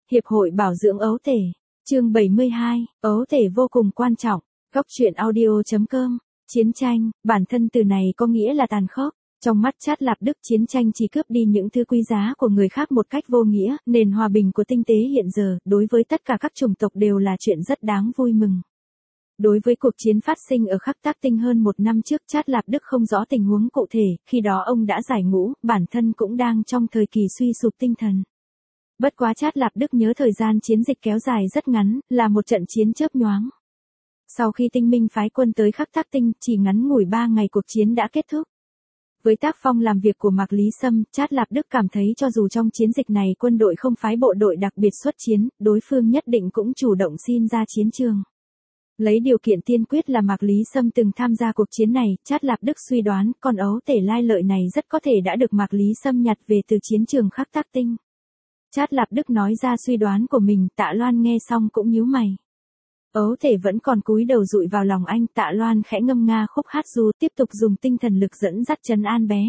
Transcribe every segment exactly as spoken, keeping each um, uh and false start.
Hiệp hội bảo dưỡng ấu tể. Chương bảy mươi hai, ấu tể vô cùng quan trọng. Góc truyện audio.com. Chiến tranh, bản thân từ này có nghĩa là tàn khốc. Trong mắt Trát Lạp Đức, chiến tranh chỉ cướp đi những thứ quý giá của người khác một cách vô nghĩa, nền hòa bình của tinh tế hiện giờ, đối với tất cả các chủng tộc đều là chuyện rất đáng vui mừng. Đối với cuộc chiến phát sinh ở Khắc Tác Tinh hơn một năm trước, Trát Lạp Đức không rõ tình huống cụ thể, khi đó ông đã giải ngũ, bản thân cũng đang trong thời kỳ suy sụp tinh thần. Bất quá Trát Lạp Đức nhớ thời gian chiến dịch kéo dài rất ngắn, là một trận chiến chớp nhoáng. Sau khi Tinh Minh phái quân tới Khắc Tác Tinh, chỉ ngắn ngủi ba ngày cuộc chiến đã kết thúc. Với tác phong làm việc của Mạc Lý Sâm, Trát Lạp Đức cảm thấy cho dù trong chiến dịch này quân đội không phái bộ đội đặc biệt xuất chiến, đối phương nhất định cũng chủ động xin ra chiến trường. Lấy điều kiện tiên quyết là Mạc Lý Sâm từng tham gia cuộc chiến này, Trát Lạp Đức suy đoán con ấu tể lai lợi này rất có thể đã được Mạc Lý Sâm nhặt về từ chiến trường Khắc Tác Tinh. Trát Lạp Đức nói ra suy đoán của mình, Tạ Loan nghe xong cũng nhíu mày. Ấu tể vẫn còn cúi đầu dụi vào lòng anh, Tạ Loan khẽ ngâm nga khúc hát ru, tiếp tục dùng tinh thần lực dẫn dắt trấn an bé.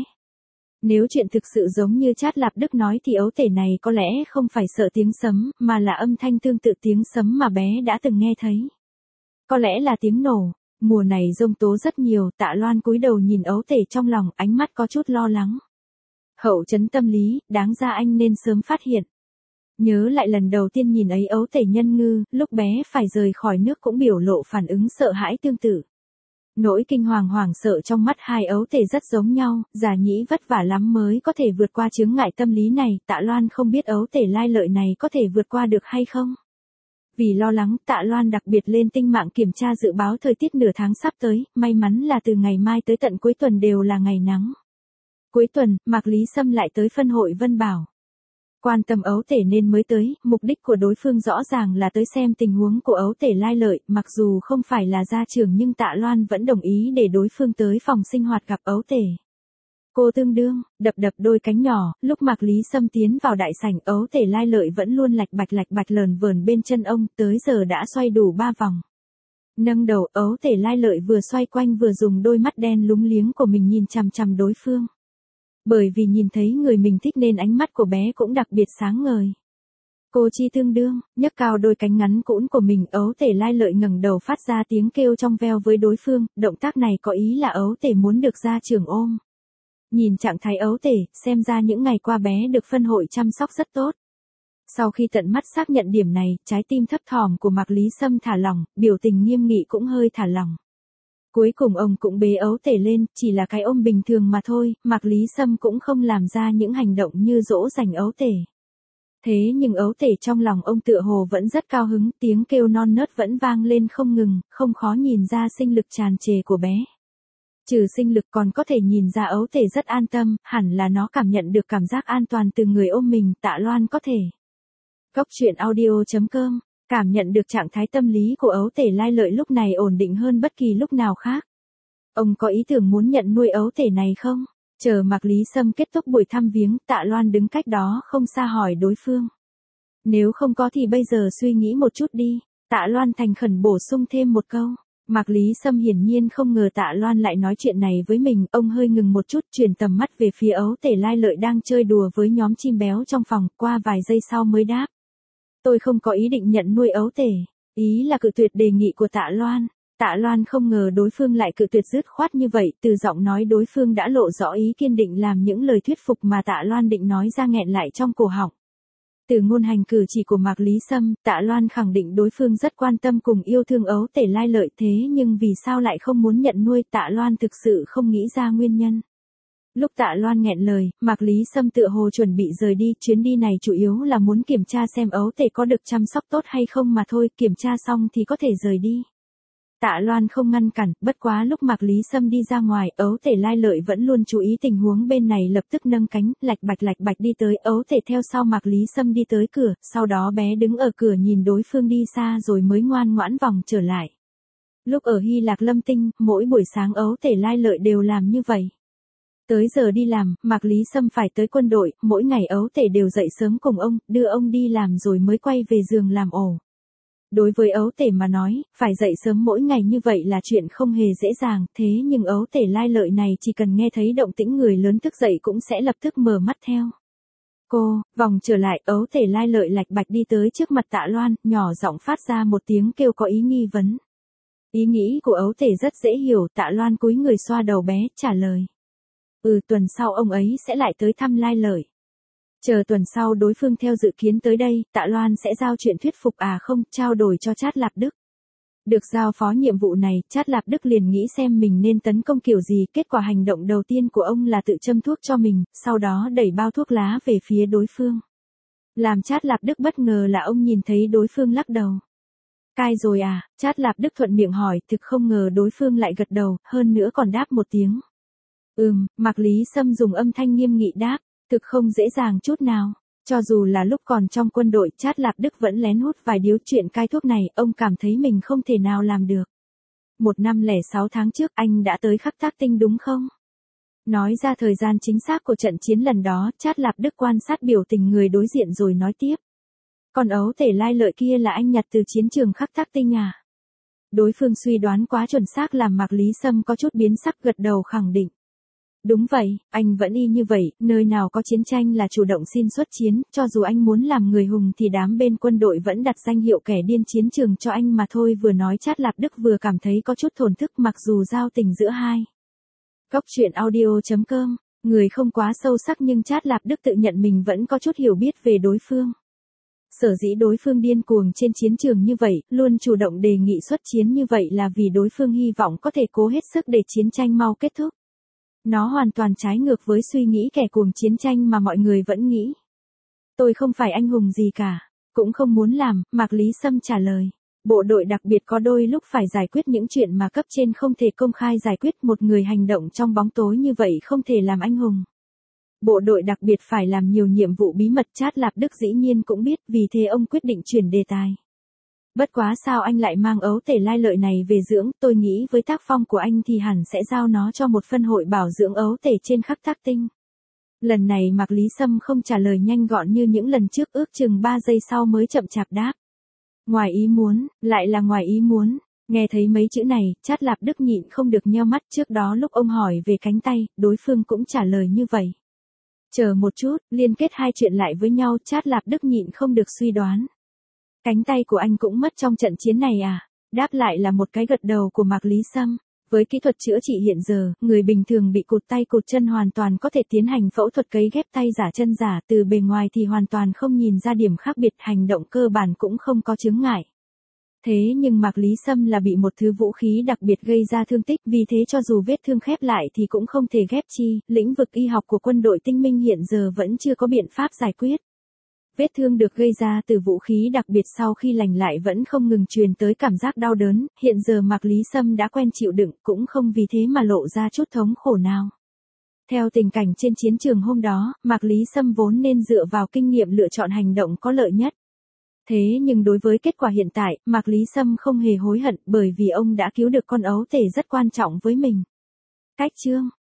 Nếu chuyện thực sự giống như Trát Lạp Đức nói thì ấu tể này có lẽ không phải sợ tiếng sấm, mà là âm thanh tương tự tiếng sấm mà bé đã từng nghe thấy. Có lẽ là tiếng nổ. Mùa này giông tố rất nhiều, Tạ Loan cúi đầu nhìn ấu tể trong lòng, ánh mắt có chút lo lắng. Hậu chấn tâm lý, đáng ra anh nên sớm phát hiện. Nhớ lại lần đầu tiên nhìn ấy ấu tể nhân ngư, lúc bé phải rời khỏi nước cũng biểu lộ phản ứng sợ hãi tương tự. Nỗi kinh hoàng hoảng sợ trong mắt hai ấu tể rất giống nhau, Giả Nhĩ vất vả lắm mới có thể vượt qua chướng ngại tâm lý này, Tạ Loan không biết ấu tể lai lợi này có thể vượt qua được hay không. Vì lo lắng, Tạ Loan đặc biệt lên tinh mạng kiểm tra dự báo thời tiết nửa tháng sắp tới, may mắn là từ ngày mai tới tận cuối tuần đều là ngày nắng. Cuối tuần, Mạc Lý Sâm lại tới phân hội Vân Bảo. Quan tâm ấu tể nên mới tới, mục đích của đối phương rõ ràng là tới xem tình huống của ấu tể lai lợi, mặc dù không phải là gia trưởng nhưng Tạ Loan vẫn đồng ý để đối phương tới phòng sinh hoạt gặp ấu tể. Cô tương đương, đập đập đôi cánh nhỏ, lúc Mạc Lý Sâm tiến vào đại sảnh, ấu tể lai lợi vẫn luôn lạch bạch lạch bạch lờn vờn bên chân ông, tới giờ đã xoay đủ ba vòng. Nâng đầu, ấu tể lai lợi vừa xoay quanh vừa dùng đôi mắt đen lúng liếng của mình nhìn chằm chằm đối phương. Bởi vì nhìn thấy người mình thích nên ánh mắt của bé cũng đặc biệt sáng ngời. Cô chi tương đương, nhấc cao đôi cánh ngắn cũn của mình, ấu tể lai lợi ngẩng đầu phát ra tiếng kêu trong veo với đối phương, động tác này có ý là ấu tể muốn được gia trưởng ôm. Nhìn trạng thái ấu tể, xem ra những ngày qua bé được phân hội chăm sóc rất tốt. Sau khi tận mắt xác nhận điểm này, trái tim thấp thỏm của Mạc Lý Sâm thả lỏng, biểu tình nghiêm nghị cũng hơi thả lỏng. Cuối cùng ông cũng bế ấu tể lên, chỉ là cái ôm bình thường mà thôi, Mạc Lý Sâm cũng không làm ra những hành động như dỗ dành ấu tể. Thế nhưng ấu tể trong lòng ông tựa hồ vẫn rất cao hứng, tiếng kêu non nớt vẫn vang lên không ngừng, không khó nhìn ra sinh lực tràn trề của bé. Trừ sinh lực còn có thể nhìn ra ấu tể rất an tâm, hẳn là nó cảm nhận được cảm giác an toàn từ người ôm mình, Tạ Loan có thể. Góc truyện audio.com. Cảm nhận được trạng thái tâm lý của ấu tể lai lợi lúc này ổn định hơn bất kỳ lúc nào khác. Ông có ý tưởng muốn nhận nuôi ấu tể này không? Chờ Mạc Lý Sâm kết thúc buổi thăm viếng, Tạ Loan đứng cách đó không xa hỏi đối phương. Nếu không có thì bây giờ suy nghĩ một chút đi, Tạ Loan thành khẩn bổ sung thêm một câu. Mạc Lý Sâm hiển nhiên không ngờ Tạ Loan lại nói chuyện này với mình, ông hơi ngừng một chút, chuyển tầm mắt về phía ấu tể lai lợi đang chơi đùa với nhóm chim béo trong phòng, qua vài giây sau mới đáp. Tôi không có ý định nhận nuôi ấu tể, ý là cự tuyệt đề nghị của Tạ Loan. Tạ Loan không ngờ đối phương lại cự tuyệt dứt khoát như vậy, từ giọng nói đối phương đã lộ rõ ý kiên định làm những lời thuyết phục mà Tạ Loan định nói ra nghẹn lại trong cổ họng. Từ ngôn hành cử chỉ của Mạc Lý Sâm, Tạ Loan khẳng định đối phương rất quan tâm cùng yêu thương ấu tể lai lợi, thế nhưng vì sao lại không muốn nhận nuôi, Tạ Loan thực sự không nghĩ ra nguyên nhân. Lúc Tạ Loan nghẹn lời, Mạc Lý Sâm tựa hồ chuẩn bị rời đi, chuyến đi này chủ yếu là muốn kiểm tra xem ấu tể có được chăm sóc tốt hay không mà thôi, kiểm tra xong thì có thể rời đi. Tạ Loan không ngăn cản, bất quá lúc Mạc Lý Sâm đi ra ngoài, ấu tể lai lợi vẫn luôn chú ý tình huống bên này, lập tức nâng cánh, lạch bạch lạch bạch đi tới, ấu tể theo sau Mạc Lý Sâm đi tới cửa, sau đó bé đứng ở cửa nhìn đối phương đi xa rồi mới ngoan ngoãn vòng trở lại. Lúc ở Hy Lạc Lâm Tinh, mỗi buổi sáng ấu tể lai lợi đều làm như vậy. Tới giờ đi làm, Mạc Lý Sâm phải tới quân đội, mỗi ngày ấu tể đều dậy sớm cùng ông, đưa ông đi làm rồi mới quay về giường làm ổ. Đối với ấu tể mà nói, phải dậy sớm mỗi ngày như vậy là chuyện không hề dễ dàng, thế nhưng ấu tể lai lợi này chỉ cần nghe thấy động tĩnh người lớn thức dậy cũng sẽ lập tức mở mắt theo. Cô, vòng trở lại, ấu tể Lai Lợi lạch bạch đi tới trước mặt Tạ Loan, nhỏ giọng phát ra một tiếng kêu có ý nghi vấn. Ý nghĩ của ấu tể rất dễ hiểu, Tạ Loan cúi người xoa đầu bé, trả lời. Ừ, tuần sau ông ấy sẽ lại tới thăm Lai Lợi. Chờ tuần sau đối phương theo dự kiến tới đây, Tạ Loan sẽ giao chuyện thuyết phục à không, trao đổi cho Trát Lạp Đức. Được giao phó nhiệm vụ này, Trát Lạp Đức liền nghĩ xem mình nên tấn công kiểu gì, kết quả hành động đầu tiên của ông là tự châm thuốc cho mình, sau đó đẩy bao thuốc lá về phía đối phương. Làm Trát Lạp Đức bất ngờ là ông nhìn thấy đối phương lắc đầu. Cai rồi à, Trát Lạp Đức thuận miệng hỏi, thực không ngờ đối phương lại gật đầu, hơn nữa còn đáp một tiếng. Ừm, Mạc Lý Sâm dùng âm thanh nghiêm nghị đáp, thực không dễ dàng chút nào. Cho dù là lúc còn trong quân đội, Trát Lạp Đức vẫn lén hút vài điếu chuyện cai thuốc này, ông cảm thấy mình không thể nào làm được. Một năm lẻ sáu tháng trước anh đã tới Khắc Thác Tinh đúng không? Nói ra thời gian chính xác của trận chiến lần đó, Trát Lạp Đức quan sát biểu tình người đối diện rồi nói tiếp. Còn ấu tể Lai Lợi kia là anh nhặt từ chiến trường Khắc Thác Tinh à? Đối phương suy đoán quá chuẩn xác làm Mạc Lý Sâm có chút biến sắc, gật đầu khẳng định. Đúng vậy, anh vẫn y như vậy, nơi nào có chiến tranh là chủ động xin xuất chiến, cho dù anh muốn làm người hùng thì đám bên quân đội vẫn đặt danh hiệu kẻ điên chiến trường cho anh mà thôi. Vừa nói Trát Lạp Đức vừa cảm thấy có chút thổn thức mặc dù giao tình giữa hai. Góc truyện audio chấm com, người không quá sâu sắc nhưng Trát Lạp Đức tự nhận mình vẫn có chút hiểu biết về đối phương. Sở dĩ đối phương điên cuồng trên chiến trường như vậy, luôn chủ động đề nghị xuất chiến như vậy là vì đối phương hy vọng có thể cố hết sức để chiến tranh mau kết thúc. Nó hoàn toàn trái ngược với suy nghĩ kẻ cuồng chiến tranh mà mọi người vẫn nghĩ. Tôi không phải anh hùng gì cả, cũng không muốn làm, Mạc Lý Sâm trả lời. Bộ đội đặc biệt có đôi lúc phải giải quyết những chuyện mà cấp trên không thể công khai giải quyết, một người hành động trong bóng tối như vậy không thể làm anh hùng. Bộ đội đặc biệt phải làm nhiều nhiệm vụ bí mật, Trát Lạp Đức dĩ nhiên cũng biết, vì thế ông quyết định chuyển đề tài. Bất quá sao anh lại mang ấu tể Lai Lợi này về dưỡng, tôi nghĩ với tác phong của anh thì hẳn sẽ giao nó cho một phân hội bảo dưỡng ấu tể trên Khắc Thác Tinh. Lần này Mạc Lý Sâm không trả lời nhanh gọn như những lần trước, ước chừng ba giây sau mới chậm chạp đáp. Ngoài ý muốn, lại là ngoài ý muốn. Nghe thấy mấy chữ này, Trát Lạp Đức nhịn không được nheo mắt, trước đó lúc ông hỏi về cánh tay, đối phương cũng trả lời như vậy. Chờ một chút, liên kết hai chuyện lại với nhau, Trát Lạp Đức nhịn không được suy đoán. Cánh tay của anh cũng mất trong trận chiến này à? Đáp lại là một cái gật đầu của Mạc Lý Sâm. Với kỹ thuật chữa trị hiện giờ, người bình thường bị cụt tay cụt chân hoàn toàn có thể tiến hành phẫu thuật cấy ghép tay giả chân giả, từ bề ngoài thì hoàn toàn không nhìn ra điểm khác biệt, hành động cơ bản cũng không có chướng ngại. Thế nhưng Mạc Lý Sâm là bị một thứ vũ khí đặc biệt gây ra thương tích, vì thế cho dù vết thương khép lại thì cũng không thể ghép chi, lĩnh vực y học của quân đội tinh minh hiện giờ vẫn chưa có biện pháp giải quyết. Vết thương được gây ra từ vũ khí đặc biệt sau khi lành lại vẫn không ngừng truyền tới cảm giác đau đớn, hiện giờ Mạc Lý Sâm đã quen chịu đựng, cũng không vì thế mà lộ ra chút thống khổ nào. Theo tình cảnh trên chiến trường hôm đó, Mạc Lý Sâm vốn nên dựa vào kinh nghiệm lựa chọn hành động có lợi nhất. Thế nhưng đối với kết quả hiện tại, Mạc Lý Sâm không hề hối hận, bởi vì ông đã cứu được con ấu tể rất quan trọng với mình. Cách chương